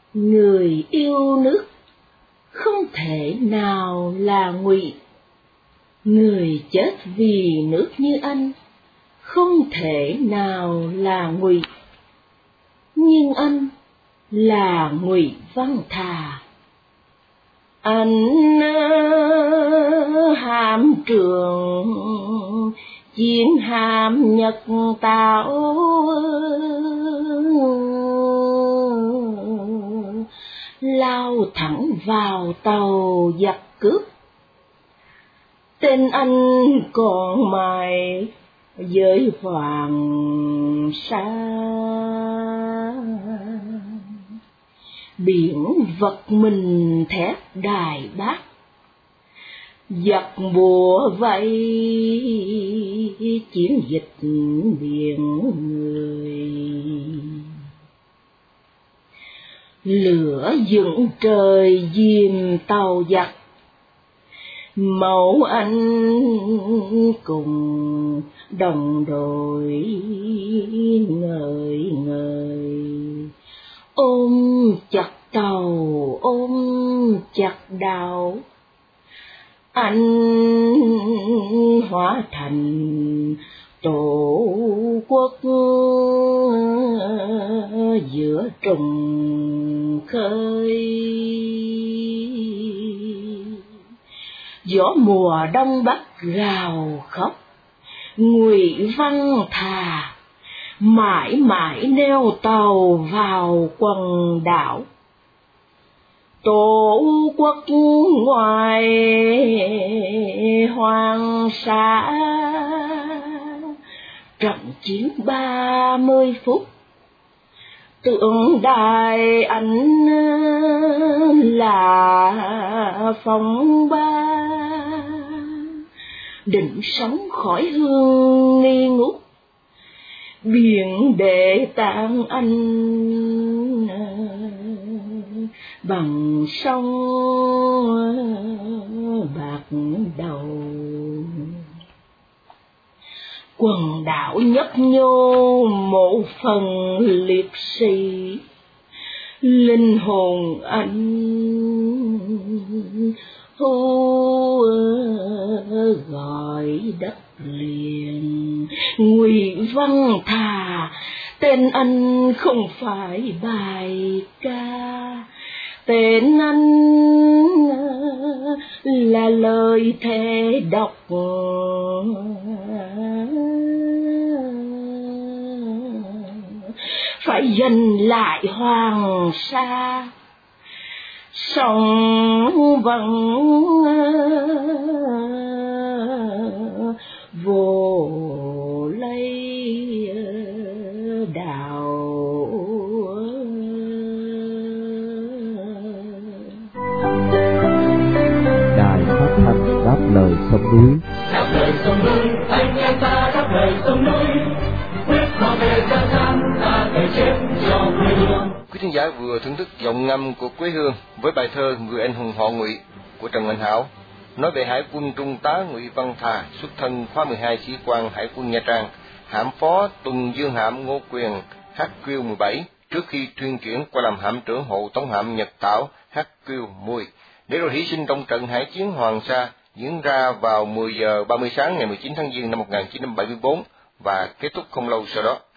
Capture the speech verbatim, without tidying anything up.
Người yêu nước không thể nào là ngụy, người chết vì nước như anh không thể nào là ngụy, nhưng anh là Ngụy Văn Thà. Anh hàm trường chiến hàm Nhật Tảo, lao thẳng vào tàu giặc cướp. Tên anh còn mãi với Hoàng Sa, biển vật mình thép Đài Bắc, giặc bùa vây chiến dịch biển người. Lửa dựng trời diêm tàu giặc, mẫu anh cùng đồng đội ngời ngời. Ôm chặt tàu, ôm chặt đảo, anh hóa thành tổ quốc giữa trùng khơi. Gió mùa đông bắc gào khóc, Ngụy Văn Thà mãi mãi neo tàu vào quần đảo. Tổ quốc ngoài Hoàng Sa, trận chiến ba mươi phút, tượng đài anh là phong ba. Định sống khỏi hương nghi ngút, biển để tang anh bằng sông bạc đầu. Quần đảo nhấp nhô một phần liệt sĩ, linh hồn anh hu gọi đất liền. Ngụy Văn Thà tên anh không phải bài ca, tên anh là lời thề độc phải giành lại Hoàng Sa. Sông vẫn vô lấy đảo. Đài phát thanh đáp lời sông núi. Đáp lời sông núi, anh em ta đáp lời sông núi, quyết bảo vệ gia gian ta để chết cho quê hương. Quý thính giả vừa thưởng thức giọng ngâm của quê hương với bài thơ Người anh hùng họ Ngụy của Trần Mạnh Hảo, nói về Hải quân Trung tá Ngụy Văn Thà, xuất thân khóa mười hai sĩ quan Hải quân Nha Trang, hạm phó tuần dương hạm Ngô Quyền H Q mười bảy, trước khi thuyên chuyển qua làm hạm trưởng hộ tống hạm Nhật Tảo H Q mười, để rồi hy sinh trong trận hải chiến Hoàng Sa diễn ra vào mười giờ ba mươi sáng ngày mười chín tháng Giêng năm một nghìn chín trăm bảy mươi tư và kết thúc không lâu sau đó.